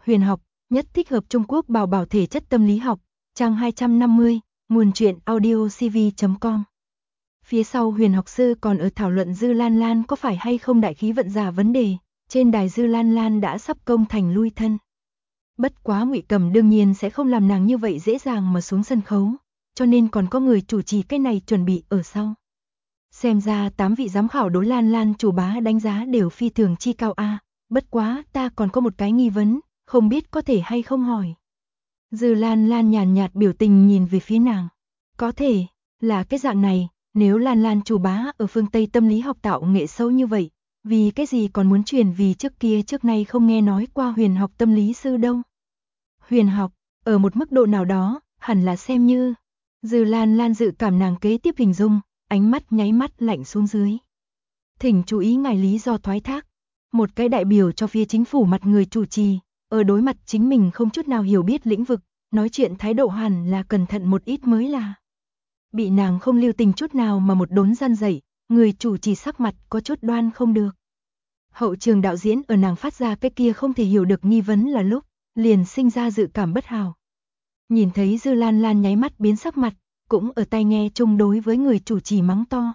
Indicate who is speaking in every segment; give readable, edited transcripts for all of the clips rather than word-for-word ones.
Speaker 1: Huyền học, nhất thích hợp Trung Quốc bảo bảo thể chất tâm lý học, trang 250, nguồn truyện audiocv.com. Phía sau Huyền học sư còn ở thảo luận Dư Lan Lan có phải hay không đại khí vận giả vấn đề, trên đài Dư Lan Lan đã sắp công thành lui thân. Bất quá Ngụy Cầm đương nhiên sẽ không làm nàng như vậy dễ dàng mà xuống sân khấu, cho nên còn có người chủ trì cái này chuẩn bị ở sau. Xem ra 8 vị giám khảo đối Lan Lan chủ bá đánh giá đều phi thường chi cao a. Bất quá ta còn có một cái nghi vấn, không biết có thể hay không hỏi. Dư Lan Lan nhàn nhạt biểu tình nhìn về phía nàng. Có thể, là cái dạng này, nếu Lan Lan chủ bá ở phương Tây tâm lý học tạo nghệ sâu như vậy, vì cái gì còn muốn truyền vì trước nay không nghe nói qua huyền học tâm lý sư đâu. Huyền học, ở một mức độ nào đó, hẳn là xem như. Dư Lan Lan dự cảm nàng kế tiếp hình dung, ánh mắt nháy mắt lạnh xuống dưới. Thỉnh chú ý ngài lý do thoái thác. Một cái đại biểu cho phía chính phủ mặt người chủ trì, ở đối mặt chính mình không chút nào hiểu biết lĩnh vực, nói chuyện thái độ hẳn là cẩn thận một ít mới là. Bị nàng không lưu tình chút nào mà một đốn gian dậy, người chủ trì sắc mặt có chút đoan không được. Hậu trường đạo diễn ở nàng phát ra cái kia không thể hiểu được nghi vấn là lúc, liền sinh ra dự cảm bất hảo. Nhìn thấy Dư Lan Lan nháy mắt biến sắc mặt, cũng ở tai nghe chung đối với người chủ trì mắng to.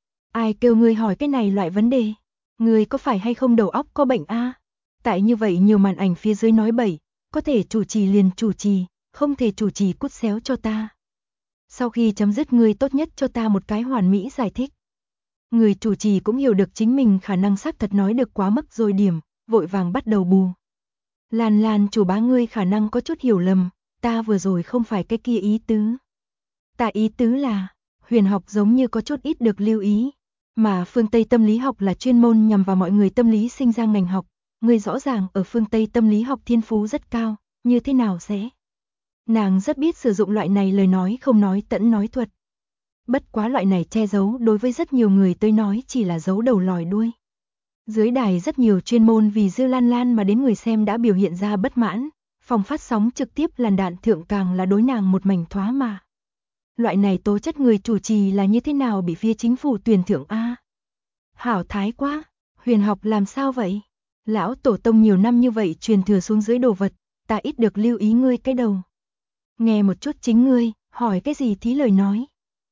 Speaker 1: Ai kêu ngươi hỏi cái này loại vấn đề? Ngươi có phải hay không đầu óc có bệnh a? Tại như vậy nhiều màn ảnh phía dưới nói bậy, có thể chủ trì liền chủ trì, không thể chủ trì cút xéo cho ta. Sau khi chấm dứt ngươi tốt nhất cho ta một cái hoàn mỹ giải thích. Người chủ trì cũng hiểu được chính mình khả năng xác thật nói được quá mức rồi điểm, vội vàng bắt đầu bù. Lan Lan chủ bá ngươi khả năng có chút hiểu lầm, ta vừa rồi không phải cái kia ý tứ. Ta ý tứ là, huyền học giống như có chút ít được lưu ý, mà phương Tây tâm lý học là chuyên môn nhằm vào mọi người tâm lý sinh ra ngành học, ngươi rõ ràng ở phương Tây tâm lý học thiên phú rất cao, như thế nào sẽ? Nàng rất biết sử dụng loại này lời nói không nói tẫn nói thuật. Bất quá loại này che giấu đối với rất nhiều người tới nói chỉ là giấu đầu lòi đuôi. Dưới đài rất nhiều chuyên môn vì Dư Lan Lan mà đến người xem đã biểu hiện ra bất mãn, phòng phát sóng trực tiếp làn đạn thượng càng là đối nàng một mảnh thoá mà. Loại này tố chất người chủ trì là như thế nào bị phía chính phủ tuyển thưởng a? Hảo thái quá, huyền học làm sao vậy? Lão tổ tông nhiều năm như vậy truyền thừa xuống dưới đồ vật, ta ít được lưu ý ngươi cái đầu. Nghe một chút chính ngươi, hỏi cái gì thí lời nói.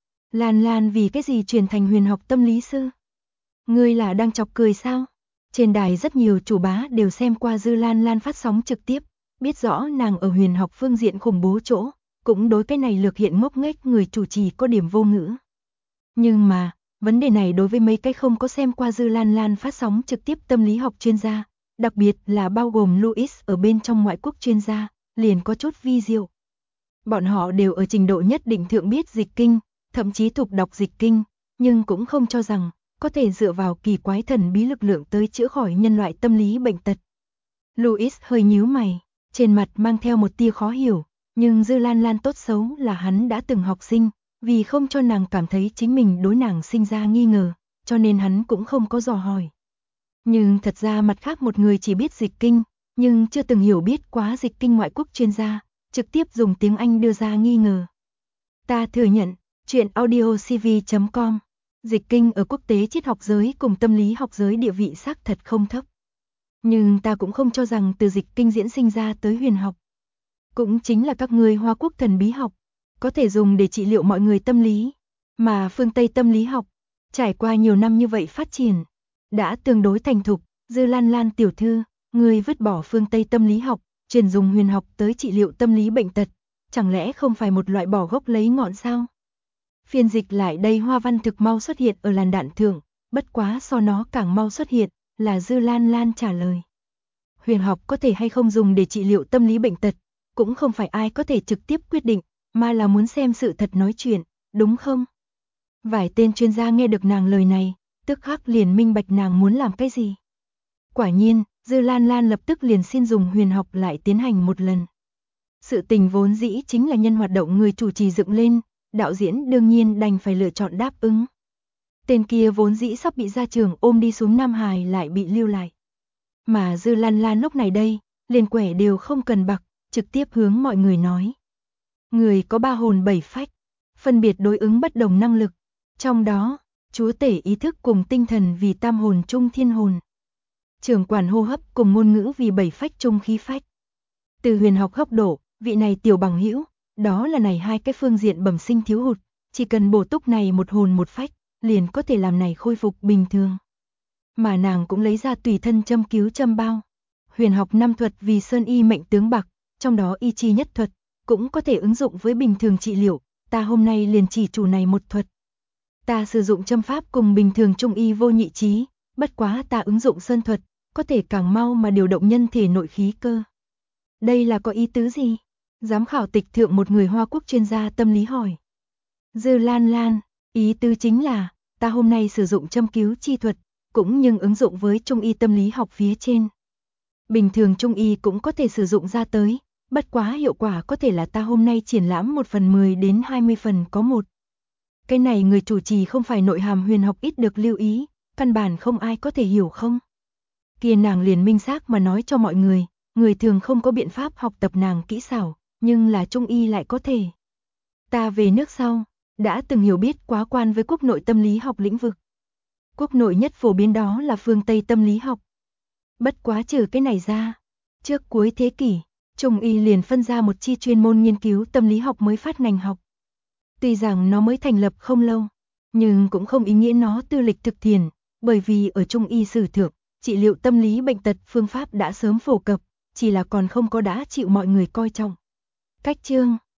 Speaker 1: Lan Lan vì cái gì truyền thành huyền học tâm lý sư? Ngươi là đang chọc cười sao? Trên đài rất nhiều chủ bá đều xem qua Dư Lan Lan phát sóng trực tiếp, biết rõ nàng ở huyền học phương diện khủng bố chỗ, cũng đối cái này lược hiện ngốc nghếch người chủ trì có điểm vô ngữ. Nhưng mà, vấn đề này đối với mấy cái không có xem qua Dư Lan Lan phát sóng trực tiếp tâm lý học chuyên gia, đặc biệt là bao gồm Louis ở bên trong ngoại quốc chuyên gia, liền có chút vi diệu. Bọn họ đều ở trình độ nhất định thượng biết dịch kinh, thậm chí thuộc đọc dịch kinh, nhưng cũng không cho rằng có thể dựa vào kỳ quái thần bí lực lượng tới chữa khỏi nhân loại tâm lý bệnh tật. Louis hơi nhíu mày, trên mặt mang theo một tia khó hiểu, nhưng Dư Lan Lan tốt xấu là hắn đã từng học sinh, vì không cho nàng cảm thấy chính mình đối nàng sinh ra nghi ngờ, cho nên hắn cũng không có dò hỏi. Nhưng thật ra mặt khác một người chỉ biết dịch kinh, nhưng chưa từng hiểu biết quá dịch kinh ngoại quốc chuyên gia, trực tiếp dùng tiếng Anh đưa ra nghi ngờ. Ta thừa nhận, chuyện audiocv.com, dịch kinh ở quốc tế triết học giới cùng tâm lý học giới địa vị xác thật không thấp. Nhưng ta cũng không cho rằng từ dịch kinh diễn sinh ra tới huyền học. Cũng chính là các người Hoa Quốc thần bí học, có thể dùng để trị liệu mọi người tâm lý, mà phương Tây tâm lý học, trải qua nhiều năm như vậy phát triển, đã tương đối thành thục. Dư Lan Lan tiểu thư, người vứt bỏ phương Tây tâm lý học, truyền dùng huyền học tới trị liệu tâm lý bệnh tật, chẳng lẽ không phải một loại bỏ gốc lấy ngọn sao? Phiên dịch lại đây hoa văn thực mau xuất hiện ở làn đạn thượng, bất quá so nó càng mau xuất hiện, là Dư Lan Lan trả lời. Huyền học có thể hay không dùng để trị liệu tâm lý bệnh tật, cũng không phải ai có thể trực tiếp quyết định, mà là muốn xem sự thật nói chuyện, đúng không? Vài tên chuyên gia nghe được nàng lời này, tức khắc liền minh bạch nàng muốn làm cái gì. Quả nhiên, Dư Lan Lan lập tức liền xin dùng huyền học lại tiến hành một lần. Sự tình vốn dĩ chính là nhân hoạt động người chủ trì dựng lên, đạo diễn đương nhiên đành phải lựa chọn đáp ứng. Tên kia vốn dĩ sắp bị gia trưởng ôm đi xuống Nam Hải lại bị lưu lại. Mà Dư Lan Lan lúc này đây, liền quẻ đều không cần bạc, trực tiếp hướng mọi người nói. Người có 3 hồn 7 phách, phân biệt đối ứng bất đồng năng lực, trong đó, chúa tể ý thức cùng tinh thần vì tam hồn trung thiên hồn. Trưởng quản hô hấp cùng ngôn ngữ vì 7 phách trung khí phách. Từ huyền học góc độ, vị này tiểu bằng hữu, đó là này hai cái phương diện bẩm sinh thiếu hụt, chỉ cần bổ túc này một hồn một phách, liền có thể làm này khôi phục bình thường. Mà nàng cũng lấy ra tùy thân châm cứu châm bao. Huyền học 5 thuật vì sơn y mệnh tướng bạc, trong đó y chi nhất thuật, cũng có thể ứng dụng với bình thường trị liệu, ta hôm nay liền chỉ chủ này một thuật. Ta sử dụng châm pháp cùng bình thường trung y vô nhị chí, bất quá ta ứng dụng sơn thuật, có thể càng mau mà điều động nhân thể nội khí cơ. Đây là có ý tứ gì? Giám khảo tịch thượng một người Hoa Quốc chuyên gia tâm lý hỏi. Dư Lan Lan, ý tứ chính là, ta hôm nay sử dụng châm cứu chi thuật, cũng nhưng ứng dụng với trung y tâm lý học phía trên. Bình thường trung y cũng có thể sử dụng ra tới, bất quá hiệu quả có thể là ta hôm nay triển lãm 1 phần 10 đến 20 phần có một. Cái này người chủ trì không phải nội hàm huyền học ít được lưu ý, căn bản không ai có thể hiểu không. Kia nàng liền minh xác mà nói cho mọi người thường không có biện pháp học tập nàng kỹ xảo, nhưng là trung y lại có thể. Ta về nước sau, đã từng hiểu biết quá quan với quốc nội tâm lý học lĩnh vực. Quốc nội nhất phổ biến đó là phương Tây tâm lý học. Bất quá trừ cái này ra, trước cuối thế kỷ, trung y liền phân ra một chi chuyên môn nghiên cứu tâm lý học mới phát ngành học. Tuy rằng nó mới thành lập không lâu, nhưng cũng không ý nghĩa nó tư lịch thực thiền, bởi vì ở trung y sử thượng, trị liệu tâm lý bệnh tật phương pháp đã sớm phổ cập, chỉ là còn không có đã chịu mọi người coi trọng. Cách chương